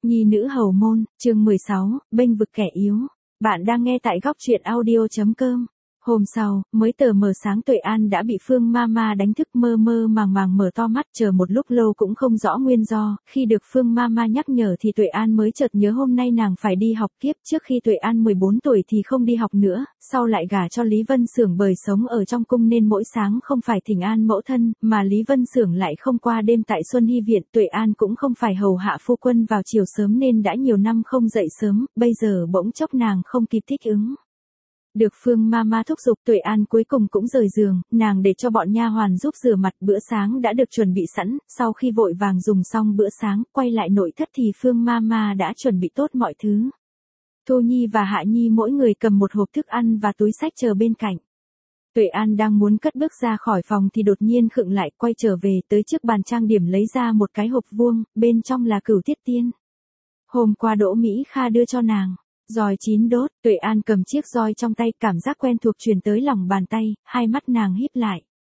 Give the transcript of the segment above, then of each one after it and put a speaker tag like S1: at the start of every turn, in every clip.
S1: Nhi nữ hầu môn, chương 16, bênh vực kẻ yếu. Bạn đang nghe tại góc truyện audio.com. Hôm sau, mới tờ mờ sáng Tuệ An đã bị Phương Mama đánh thức, mơ mơ màng màng mở to mắt, chờ một lúc lâu cũng không rõ nguyên do. Khi được Phương Mama nhắc nhở thì Tuệ An mới chợt nhớ hôm nay nàng phải đi học. Kiếp trước khi Tuệ An 14 tuổi thì không đi học nữa, sau lại gả cho Lý Vân Xưởng bởi sống ở trong cung nên mỗi sáng không phải thỉnh an mẫu thân, mà Lý Vân Xưởng lại không qua đêm tại Xuân Hy Viện. Tuệ An cũng không phải hầu hạ phu quân vào chiều sớm nên đã nhiều năm không dậy sớm, bây giờ bỗng chốc nàng không kịp thích ứng. Được Phương Mama thúc giục, Tuệ An cuối cùng cũng rời giường, nàng để cho bọn nha hoàn giúp rửa mặt. Bữa sáng đã được chuẩn bị sẵn, sau khi vội vàng dùng xong bữa sáng, quay lại nội thất thì Phương Mama đã chuẩn bị tốt mọi thứ. Thu Nhi và Hạ Nhi mỗi người cầm một hộp thức ăn và túi xách chờ bên cạnh. Tuệ An đang muốn cất bước ra khỏi phòng thì đột nhiên khựng lại, quay trở về tới trước bàn trang điểm lấy ra một cái hộp vuông, bên trong là cửu tiết tiên. Hôm qua Đỗ Mỹ Kha đưa cho nàng. Roi 9 đốt, Tuệ An cầm chiếc roi trong tay, cảm giác quen thuộc truyền tới lòng bàn tay, hai mắt nàng híp lại.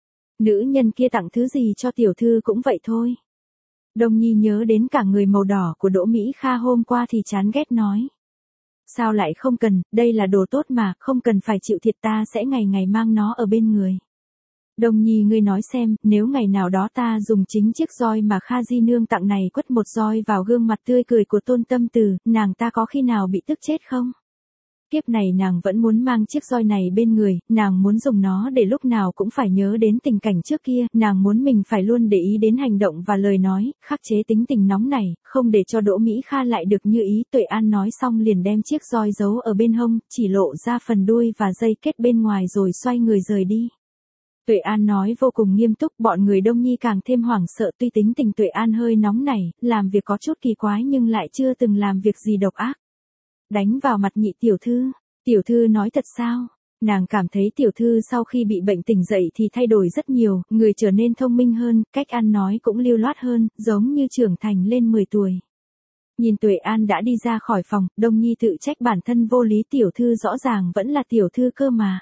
S1: Nữ nhân kia tặng thứ gì cho tiểu thư cũng vậy thôi. Đông Nhi nhớ đến cả người màu đỏ của Đỗ Mỹ Kha hôm qua thì chán ghét nói. Sao lại không cần, đây là đồ tốt mà, không cần phải chịu thiệt, ta sẽ ngày ngày mang nó ở bên người. Đông Nhi, ngươi nói xem, nếu ngày nào đó ta dùng chính chiếc roi mà Kha Di Nương tặng này quất một roi vào gương mặt tươi cười của Tôn Tâm Từ, nàng ta có khi nào bị tức chết không? Kiếp này nàng vẫn muốn mang chiếc roi này bên người, nàng muốn dùng nó để lúc nào cũng phải nhớ đến tình cảnh trước kia, nàng muốn mình phải luôn để ý đến hành động và lời nói, khắc chế tính tình nóng này, không để cho Đỗ Mỹ Kha lại được như ý. Tuệ An nói xong liền đem chiếc roi giấu ở bên hông, chỉ lộ ra phần đuôi và dây kết bên ngoài rồi xoay người rời đi. Tuệ An nói vô cùng nghiêm túc, bọn người Đông Nhi càng thêm hoảng sợ. Tuy tính tình Tuệ An hơi nóng nảy, làm việc có chút kỳ quái nhưng lại chưa từng làm việc gì độc ác. Đánh vào mặt nhị tiểu thư nói thật sao? Nàng cảm thấy tiểu thư sau khi bị bệnh tỉnh dậy thì thay đổi rất nhiều, người trở nên thông minh hơn, cách ăn nói cũng lưu loát hơn, giống như trưởng thành lên 10 tuổi. Nhìn Tuệ An đã đi ra khỏi phòng, Đông Nhi tự trách bản thân vô lý, tiểu thư rõ ràng vẫn là tiểu thư cơ mà.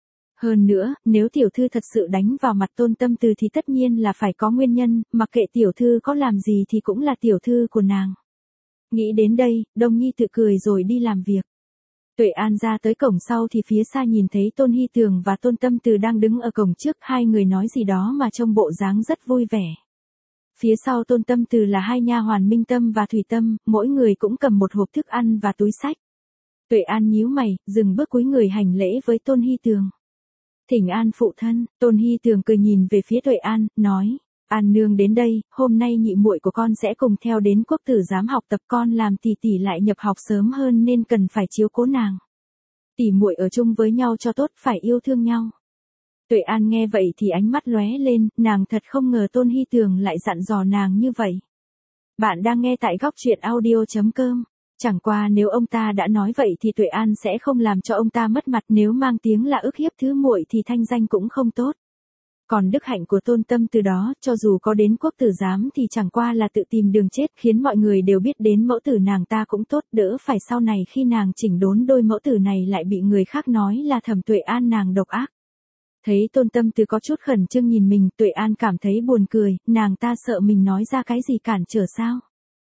S1: Hơn nữa, nếu tiểu thư thật sự đánh vào mặt Tôn Tâm Từ thì tất nhiên là phải có nguyên nhân, mặc kệ tiểu thư có làm gì thì cũng là tiểu thư của nàng. Nghĩ đến đây, Đông Nhi tự cười rồi đi làm việc. Tuệ An ra tới cổng sau thì phía xa nhìn thấy Tôn Hy Tường và Tôn Tâm Từ đang đứng ở cổng trước, hai người nói gì đó mà trông bộ dáng rất vui vẻ. Phía sau Tôn Tâm Từ là hai nha hoàn Minh Tâm và Thủy Tâm, mỗi người cũng cầm một hộp thức ăn và túi xách. Tuệ An nhíu mày, dừng bước cúi người hành lễ với Tôn Hy Tường. Thỉnh an phụ thân. Tôn Hy Tường cười nhìn về phía Tuệ An, nói, An nương đến đây, hôm nay nhị muội của con sẽ cùng theo đến Quốc Tử Giám học tập, con làm tỷ tỷ lại nhập học sớm hơn nên cần phải chiếu cố nàng. Tỷ muội ở chung với nhau cho tốt, phải yêu thương nhau. Tuệ An nghe vậy thì ánh mắt lóe lên, nàng thật không ngờ Tôn Hy Tường lại dặn dò nàng như vậy. Bạn đang nghe tại góc truyện audio.com. Chẳng qua nếu ông ta đã nói vậy thì Tuệ An sẽ không làm cho ông ta mất mặt, nếu mang tiếng là ức hiếp thứ muội thì thanh danh cũng không tốt. Còn đức hạnh của Tôn Tâm Từ đó, cho dù có đến Quốc Tử Giám thì chẳng qua là tự tìm đường chết, khiến mọi người đều biết đến mẫu tử nàng ta cũng tốt, đỡ phải sau này khi nàng chỉnh đốn đôi mẫu tử này lại bị người khác nói là Thẩm Tuệ An nàng độc ác. Thấy Tôn Tâm Từ có chút khẩn trương nhìn mình, Tuệ An cảm thấy buồn cười, nàng ta sợ mình nói ra cái gì cản trở sao?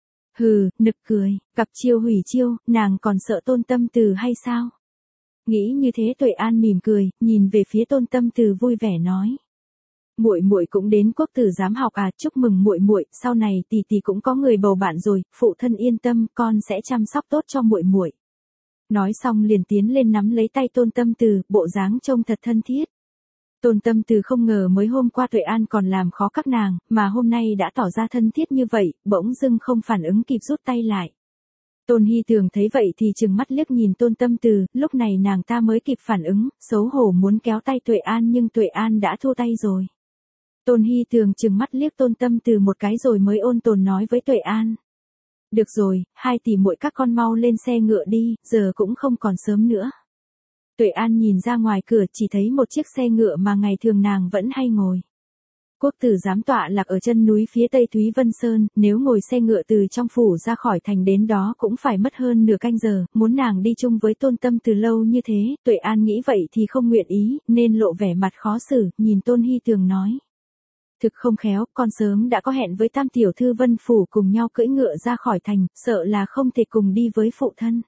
S1: Hừ, nực cười, cặp chiêu hủy chiêu, nàng còn sợ Tôn Tâm Từ hay sao? Nghĩ như thế Tuệ An mỉm cười, nhìn về phía Tôn Tâm Từ vui vẻ nói. Muội muội cũng đến Quốc Tử Giám học à, chúc mừng muội muội, sau này tỷ tỷ cũng có người bầu bạn rồi, phụ thân yên tâm, con sẽ chăm sóc tốt cho muội muội. Nói xong liền tiến lên nắm lấy tay Tôn Tâm Từ, bộ dáng trông thật thân thiết. Tôn Tâm Từ không ngờ mới hôm qua Tuệ An còn làm khó các nàng, mà hôm nay đã tỏ ra thân thiết như vậy, bỗng dưng không phản ứng kịp rút tay lại. Tôn Hy Tường thấy vậy thì trừng mắt liếc nhìn Tôn Tâm Từ, lúc này nàng ta mới kịp phản ứng, xấu hổ muốn kéo tay Tuệ An nhưng Tuệ An đã thu tay rồi. Tôn Hy Tường trừng mắt liếc Tôn Tâm Từ một cái rồi mới ôn tồn nói với Tuệ An. Được rồi, hai tỷ muội các con mau lên xe ngựa đi, giờ cũng không còn sớm nữa. Tuệ An nhìn ra ngoài cửa chỉ thấy một chiếc xe ngựa mà ngày thường nàng vẫn hay ngồi. Quốc Tử Giám tọa lạc ở chân núi phía tây Thúy Vân Sơn, nếu ngồi xe ngựa từ trong phủ ra khỏi thành đến đó cũng phải mất hơn nửa canh giờ, muốn nàng đi chung với Tôn Tâm Từ lâu như thế, Tuệ An nghĩ vậy thì không nguyện ý, nên lộ vẻ mặt khó xử, nhìn Tôn Hy Tường nói. Thực không khéo, con sớm đã có hẹn với Tam tiểu thư Vân Phủ cùng nhau cưỡi ngựa ra khỏi thành, sợ là không thể cùng đi với phụ thân.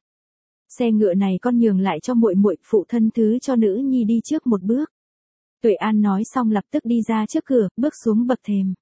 S1: Xe ngựa này con nhường lại cho muội muội, phụ thân thứ cho nữ nhi đi trước một bước. Tuệ An nói xong lập tức đi ra trước cửa, bước xuống bậc thềm.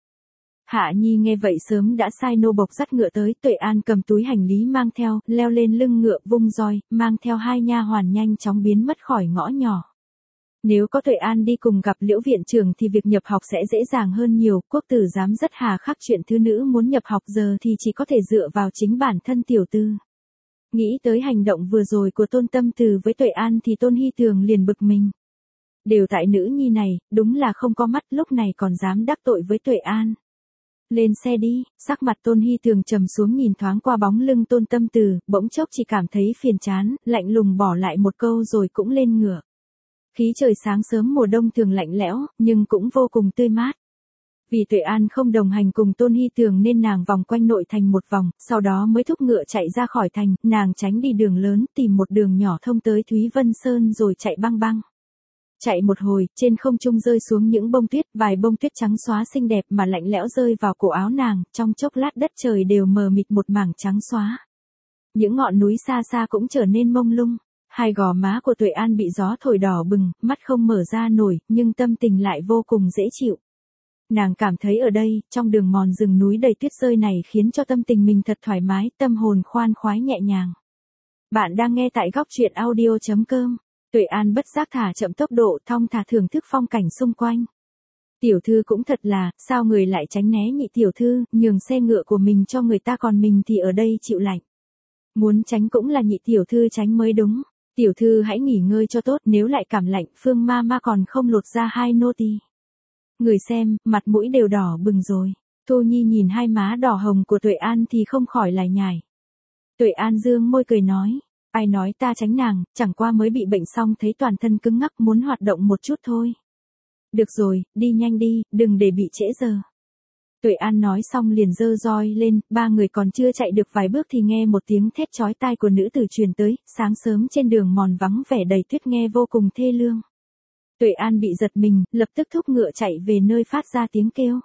S1: Hạ Nhi nghe vậy sớm đã sai nô bộc dắt ngựa tới, Tuệ An cầm túi hành lý mang theo, leo lên lưng ngựa vung roi, mang theo 2 nha hoàn nhanh chóng biến mất khỏi ngõ nhỏ. Nếu có Tuệ An đi cùng gặp Liễu viện trưởng thì việc nhập học sẽ dễ dàng hơn nhiều, quốc tử giám rất hà khắc chuyện thứ nữ muốn nhập học giờ thì chỉ có thể dựa vào chính bản thân tiểu tư. Nghĩ tới hành động vừa rồi của Tôn Tâm Từ với Tuệ An thì Tôn Hy Tường liền bực mình. Đều tại nữ nhi này, đúng là không có mắt, lúc này còn dám đắc tội với Tuệ An. Lên xe đi, sắc mặt Tôn Hy Tường trầm xuống nhìn thoáng qua bóng lưng Tôn Tâm Từ, bỗng chốc chỉ cảm thấy phiền chán, lạnh lùng bỏ lại một câu rồi cũng lên ngựa. Khí trời sáng sớm mùa đông thường lạnh lẽo, nhưng cũng vô cùng tươi mát. Vì Tuệ An không đồng hành cùng Tôn Hy Tường nên nàng vòng quanh nội thành một vòng, sau đó mới thúc ngựa chạy ra khỏi thành, nàng tránh đi đường lớn, tìm một đường nhỏ thông tới Thúy Vân Sơn rồi chạy băng băng. Chạy một hồi, trên không trung rơi xuống những bông tuyết, vài bông tuyết trắng xóa xinh đẹp mà lạnh lẽo rơi vào cổ áo nàng, trong chốc lát đất trời đều mờ mịt một mảng trắng xóa. Những ngọn núi xa xa cũng trở nên mông lung. Hai gò má của Tuệ An bị gió thổi đỏ bừng, mắt không mở ra nổi, nhưng tâm tình lại vô cùng dễ chịu. Nàng cảm thấy ở đây, trong đường mòn rừng núi đầy tuyết rơi này khiến cho tâm tình mình thật thoải mái, tâm hồn khoan khoái nhẹ nhàng. Bạn đang nghe tại góc truyện audio.com. Tuệ An bất giác thả chậm tốc độ, thong thả thưởng thức phong cảnh xung quanh. Tiểu thư cũng thật là, sao người lại tránh né nhị tiểu thư, nhường xe ngựa của mình cho người ta còn mình thì ở đây chịu lạnh. Muốn tránh cũng là nhị tiểu thư tránh mới đúng. Tiểu thư hãy nghỉ ngơi cho tốt, nếu lại cảm lạnh, Phương ma ma còn không lột ra 2 nô tỳ. Người xem, mặt mũi đều đỏ bừng rồi. Thu Nhi nhìn hai má đỏ hồng của Tuệ An thì không khỏi lải nhải. Tuệ An dương môi cười nói, ai nói ta tránh nàng, chẳng qua mới bị bệnh xong thấy toàn thân cứng ngắc muốn hoạt động một chút thôi. Được rồi, đi nhanh đi, đừng để bị trễ giờ. Tuệ An nói xong liền giơ roi lên, 3 người còn chưa chạy được vài bước thì nghe một tiếng thét chói tai của nữ tử truyền tới, sáng sớm trên đường mòn vắng vẻ đầy tuyết nghe vô cùng thê lương. Tuệ An bị giật mình, lập tức thúc ngựa chạy về nơi phát ra tiếng kêu.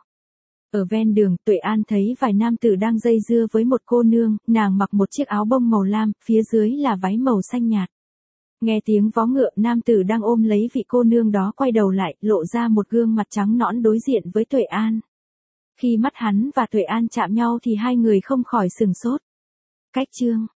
S1: Ở ven đường, Tuệ An thấy vài nam tử đang dây dưa với một cô nương, nàng mặc một chiếc áo bông màu lam, phía dưới là váy màu xanh nhạt. Nghe tiếng vó ngựa, nam tử đang ôm lấy vị cô nương đó quay đầu lại, lộ ra một gương mặt trắng nõn đối diện với Tuệ An. Khi mắt hắn và Tuệ An chạm nhau thì hai người không khỏi sừng sốt. Cách chương